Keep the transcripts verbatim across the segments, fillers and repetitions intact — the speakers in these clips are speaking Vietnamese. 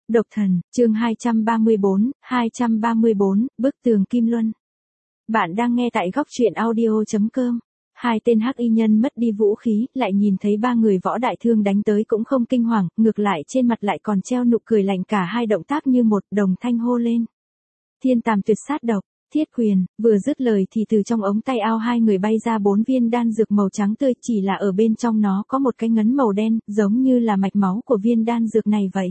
Độc thần, chương hai trăm ba mươi bốn, hai trăm ba mươi bốn, bức tường Kim Luân. Bạn đang nghe tại góc truyện audio chấm com. Hai tên hắc y nhân mất đi vũ khí, lại nhìn thấy ba người võ đại thương đánh tới cũng không kinh hoàng, ngược lại trên mặt lại còn treo nụ cười lạnh, cả hai động tác như một, đồng thanh hô lên. Thiên tàm tuyệt sát độc, thiết quyền, vừa dứt lời thì từ trong ống tay áo hai người bay ra bốn viên đan dược màu trắng tươi, chỉ là ở bên trong nó có một cái ngấn màu đen, giống như là mạch máu của viên đan dược này vậy.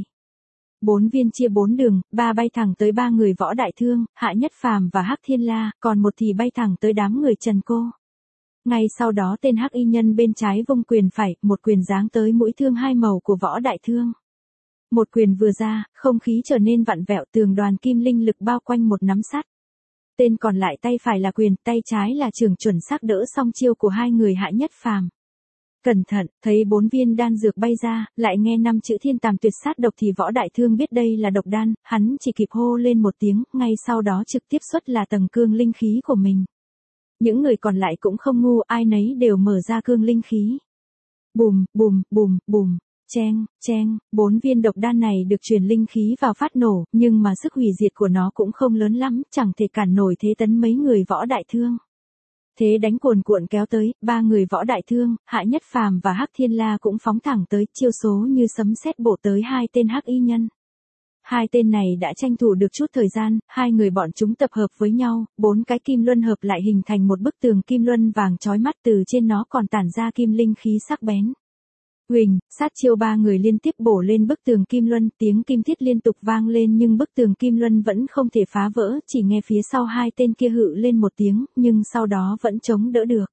Bốn viên chia bốn đường, ba bay thẳng tới ba người võ đại thương, Hạ Nhất Phàm và Hắc Thiên La, còn một thì bay thẳng tới đám người Trần Cô. Ngay sau đó tên hắc y nhân bên trái vung quyền phải, một quyền giáng tới mũi thương hai màu của võ đại thương. Một quyền vừa ra, không khí trở nên vặn vẹo, tường đoàn kim linh lực bao quanh một nắm sắt. Tên còn lại tay phải là quyền, tay trái là trường chuẩn xác đỡ song chiêu của hai người Hạ Nhất Phàm. Cẩn thận, thấy bốn viên đan dược bay ra, lại nghe năm chữ thiên tàm tuyệt sát độc thì võ đại thương biết đây là độc đan, hắn chỉ kịp hô lên một tiếng, ngay sau đó trực tiếp xuất là tầng cương linh khí của mình. Những người còn lại cũng không ngu, ai nấy đều mở ra cương linh khí. Bùm, bùm, bùm, bùm, cheng, cheng, bốn viên độc đan này được truyền linh khí vào phát nổ, nhưng mà sức hủy diệt của nó cũng không lớn lắm, chẳng thể cản nổi thế tấn mấy người võ đại thương. Thế đánh cuồn cuộn kéo tới, ba người võ đại thương, Hạ Nhất Phàm và Hắc Thiên La cũng phóng thẳng tới, chiêu số như sấm sét bổ tới hai tên hắc y nhân. Hai tên này đã tranh thủ được chút thời gian, hai người bọn chúng tập hợp với nhau, bốn cái kim luân hợp lại hình thành một bức tường kim luân vàng chói mắt, từ trên nó còn tản ra kim linh khí sắc bén. Huỳnh, sát chiêu ba người liên tiếp bổ lên bức tường kim luân, tiếng kim thiết liên tục vang lên nhưng bức tường kim luân vẫn không thể phá vỡ, chỉ nghe phía sau hai tên kia hự lên một tiếng, nhưng sau đó vẫn chống đỡ được.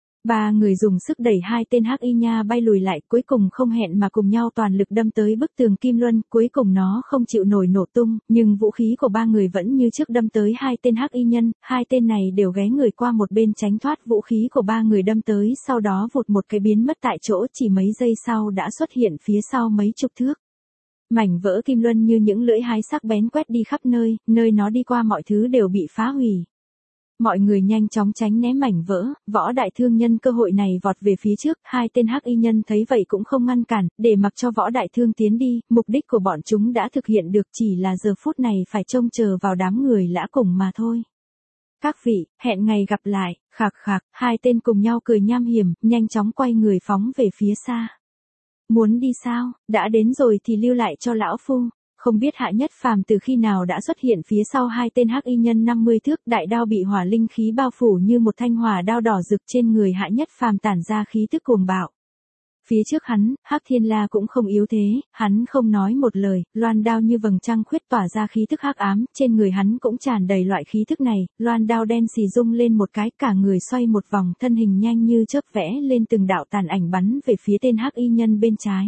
Ba người dùng sức đẩy hai tên hắc y nha bay lùi lại, cuối cùng không hẹn mà cùng nhau toàn lực đâm tới bức tường kim luân, cuối cùng nó không chịu nổi nổ tung, nhưng vũ khí của ba người vẫn như trước đâm tới hai tên hắc y nhân, hai tên này đều ghé người qua một bên tránh thoát vũ khí của ba người đâm tới, sau đó vụt một cái biến mất tại chỗ, chỉ mấy giây sau đã xuất hiện phía sau mấy chục thước. Mảnh vỡ kim luân như những lưỡi hái sắc bén quét đi khắp nơi, nơi nó đi qua mọi thứ đều bị phá hủy. Mọi người nhanh chóng tránh né mảnh vỡ, võ đại thương nhân cơ hội này vọt về phía trước, hai tên hắc y nhân thấy vậy cũng không ngăn cản, để mặc cho võ đại thương tiến đi, mục đích của bọn chúng đã thực hiện được, chỉ là giờ phút này phải trông chờ vào đám người lã cùng mà thôi. Các vị, hẹn ngày gặp lại, khạc khạc, hai tên cùng nhau cười nham hiểm, nhanh chóng quay người phóng về phía xa. Muốn đi sao, đã đến rồi thì lưu lại cho lão phu. Không biết Hạ Nhất Phàm từ khi nào đã xuất hiện phía sau hai tên hắc y nhân năm mươi thước, đại đao bị hỏa linh khí bao phủ như một thanh hỏa đao đỏ rực, trên người Hạ Nhất Phàm tản ra khí tức cuồng bạo. Phía trước hắn, Hắc Thiên La cũng không yếu thế, hắn không nói một lời, loan đao như vầng trăng khuyết tỏa ra khí tức hắc ám, trên người hắn cũng tràn đầy loại khí tức này, loan đao đen xì rung lên một cái, cả người xoay một vòng, thân hình nhanh như chớp vẽ lên từng đạo tàn ảnh bắn về phía tên hắc y nhân bên trái.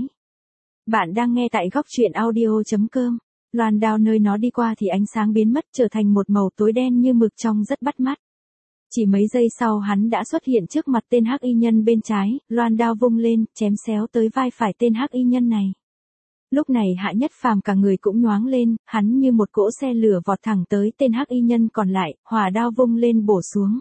Bạn đang nghe tại góc truyện audio chấm com. Loan đao nơi nó đi qua thì ánh sáng biến mất, trở thành một màu tối đen như mực trông rất bắt mắt. Chỉ mấy giây sau hắn đã xuất hiện trước mặt tên hắc y nhân bên trái, loan đao vung lên, chém xéo tới vai phải tên hắc y nhân này. Lúc này Hạ Nhất Phàm cả người cũng nhoáng lên, hắn như một cỗ xe lửa vọt thẳng tới tên hắc y nhân còn lại, hỏa đao vung lên bổ xuống.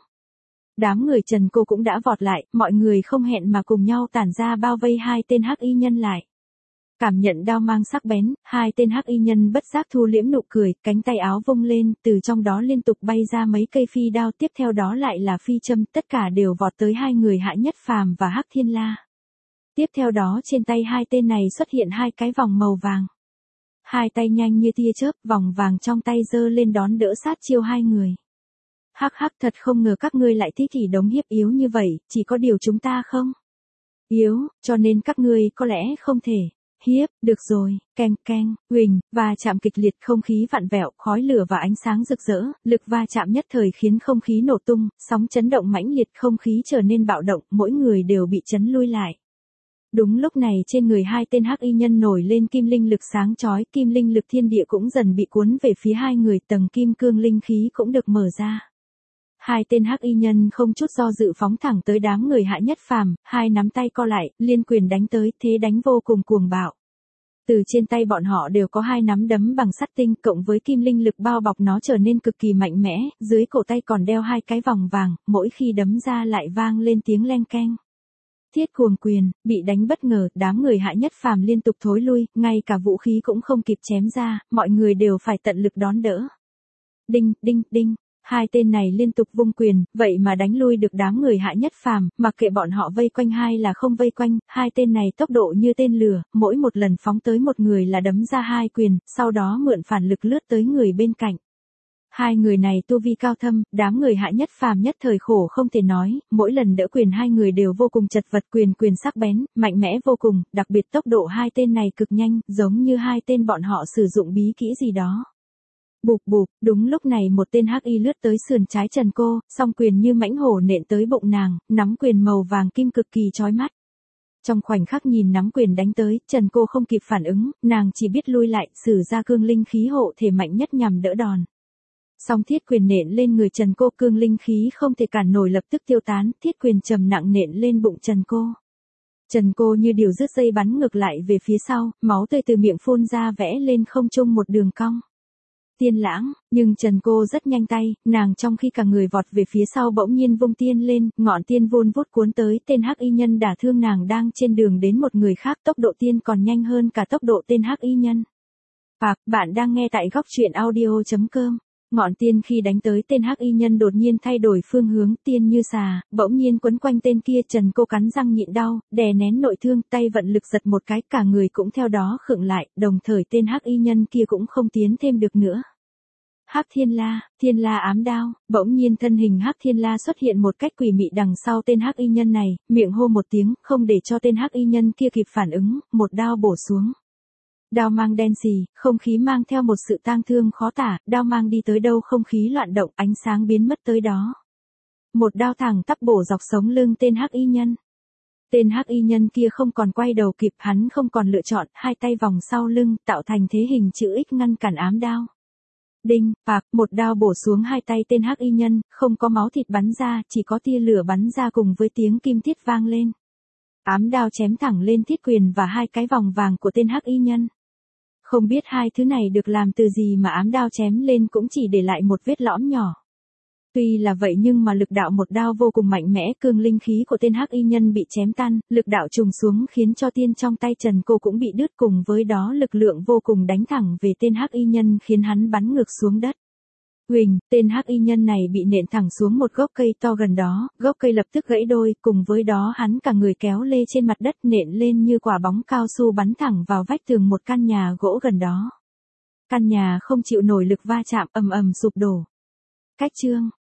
Đám người Trần Cô cũng đã vọt lại, mọi người không hẹn mà cùng nhau tản ra bao vây hai tên hắc y nhân lại. Cảm nhận đao mang sắc bén, hai tên hắc y nhân bất giác thu liễm nụ cười, cánh tay áo vung lên, từ trong đó liên tục bay ra mấy cây phi đao, tiếp theo đó lại là phi châm, tất cả đều vọt tới hai người Hạ Nhất Phàm và Hắc Thiên La. Tiếp theo đó trên tay hai tên này xuất hiện hai cái vòng màu vàng. Hai tay nhanh như tia chớp, vòng vàng trong tay giơ lên đón đỡ sát chiêu hai người. Hắc hắc, thật không ngờ các ngươi lại thích thì đống hiếp yếu như vậy, chỉ có điều chúng ta không yếu, cho nên các ngươi có lẽ không thể. Hiếp, được rồi, keng keng, huỳnh, và chạm kịch liệt, không khí vặn vẹo, khói lửa và ánh sáng rực rỡ, lực va chạm nhất thời khiến không khí nổ tung, sóng chấn động mãnh liệt, không khí trở nên bạo động, mỗi người đều bị chấn lui lại. Đúng lúc này trên người hai tên hắc y nhân nổi lên kim linh lực sáng chói, kim linh lực thiên địa cũng dần bị cuốn về phía hai người, tầng kim cương linh khí cũng được mở ra. Hai tên hắc y nhân không chút do dự phóng thẳng tới đám người Hạ Nhất Phàm, hai nắm tay co lại, liên quyền đánh tới, thế đánh vô cùng cuồng bạo. Từ trên tay bọn họ đều có hai nắm đấm bằng sắt tinh, cộng với kim linh lực bao bọc nó trở nên cực kỳ mạnh mẽ, dưới cổ tay còn đeo hai cái vòng vàng, mỗi khi đấm ra lại vang lên tiếng leng keng. Thiết cuồng quyền, bị đánh bất ngờ, đám người Hạ Nhất Phàm liên tục thối lui, ngay cả vũ khí cũng không kịp chém ra, mọi người đều phải tận lực đón đỡ. Đinh, đinh, đinh, hai tên này liên tục vung quyền, vậy mà đánh lui được đám người Hạ Nhất Phàm, mặc kệ bọn họ vây quanh hay là không vây quanh, hai tên này tốc độ như tên lửa, mỗi một lần phóng tới một người là đấm ra hai quyền, sau đó mượn phản lực lướt tới người bên cạnh. Hai người này tu vi cao thâm, đám người Hạ Nhất Phàm nhất thời khổ không thể nói, mỗi lần đỡ quyền hai người đều vô cùng chật vật, quyền quyền sắc bén, mạnh mẽ vô cùng, đặc biệt tốc độ hai tên này cực nhanh, giống như hai tên bọn họ sử dụng bí kỹ gì đó. Bụp bụp, đúng lúc này một tên hắc y lướt tới sườn trái Trần Cô, song quyền như mãnh hổ nện tới bụng nàng, nắm quyền màu vàng kim cực kỳ chói mắt. Trong khoảnh khắc nhìn nắm quyền đánh tới, Trần Cô không kịp phản ứng, nàng chỉ biết lui lại, sử ra cương linh khí hộ thể mạnh nhất nhằm đỡ đòn. Song thiết quyền nện lên người Trần Cô, cương linh khí không thể cản nổi lập tức tiêu tán, thiết quyền trầm nặng nện lên bụng Trần Cô. Trần Cô như điều rứt dây bắn ngược lại về phía sau, máu tươi từ miệng phun ra vẽ lên không trung một đường cong. Tiên lãng, nhưng Trần Cô rất nhanh tay, nàng trong khi cả người vọt về phía sau bỗng nhiên vung tiên lên, ngọn tiên vun vút cuốn tới, tên hắc y nhân đả thương nàng đang trên đường đến một người khác, tốc độ tiên còn nhanh hơn cả tốc độ tên hắc y nhân. Và, bạn đang nghe tại góc truyện audio chấm com. Ngọn tiên khi đánh tới tên hắc y nhân đột nhiên thay đổi phương hướng, tiên như xà, bỗng nhiên quấn quanh tên kia. Trần Cô cắn răng nhịn đau, đè nén nội thương, tay vận lực giật một cái, cả người cũng theo đó khựng lại, đồng thời tên hắc y nhân kia cũng không tiến thêm được nữa. Hắc Thiên La, Thiên La ám đao, bỗng nhiên thân hình Hắc Thiên La xuất hiện một cách quỷ mị đằng sau tên hắc y nhân này, miệng hô một tiếng, không để cho tên hắc y nhân kia kịp phản ứng, một đao bổ xuống. Đao mang đen xì, không khí mang theo một sự tang thương khó tả, đao mang đi tới đâu không khí loạn động, ánh sáng biến mất tới đó. Một đao thẳng tắp bổ dọc sống lưng tên hắc y nhân. Tên hắc y nhân kia không còn quay đầu kịp, hắn không còn lựa chọn, hai tay vòng sau lưng, tạo thành thế hình chữ X ngăn cản ám đao. Đinh, phạc, một đao bổ xuống hai tay tên hắc y nhân, không có máu thịt bắn ra, chỉ có tia lửa bắn ra cùng với tiếng kim thiết vang lên. Ám đao chém thẳng lên thiết quyền và hai cái vòng vàng của tên hắc y nhân. Không biết hai thứ này được làm từ gì mà ám đao chém lên cũng chỉ để lại một vết lõm nhỏ. Tuy là vậy nhưng mà lực đạo một đao vô cùng mạnh mẽ, cương linh khí của tên hắc y nhân bị chém tan, lực đạo trùng xuống khiến cho tiên trong tay Trần Cô cũng bị đứt, cùng với đó lực lượng vô cùng đánh thẳng về tên hắc y nhân khiến hắn bắn ngược xuống đất. Huỳnh, tên hắc y nhân này bị nện thẳng xuống một gốc cây to gần đó, gốc cây lập tức gãy đôi, cùng với đó hắn cả người kéo lê trên mặt đất nện lên như quả bóng cao su bắn thẳng vào vách tường một căn nhà gỗ gần đó. Căn nhà không chịu nổi lực va chạm, ầm ầm sụp đổ. Cách chương